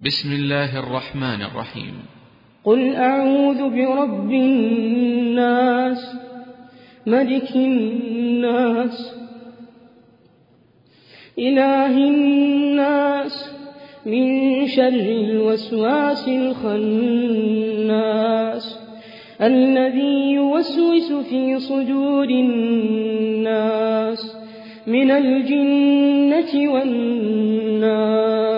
بسم الله الرحمن الرحيم. قل أعوذ برب الناس ملك الناس إله الناس من شر الوسواس الخناس الذي يوسوس في صدور الناس من الجنة والناس.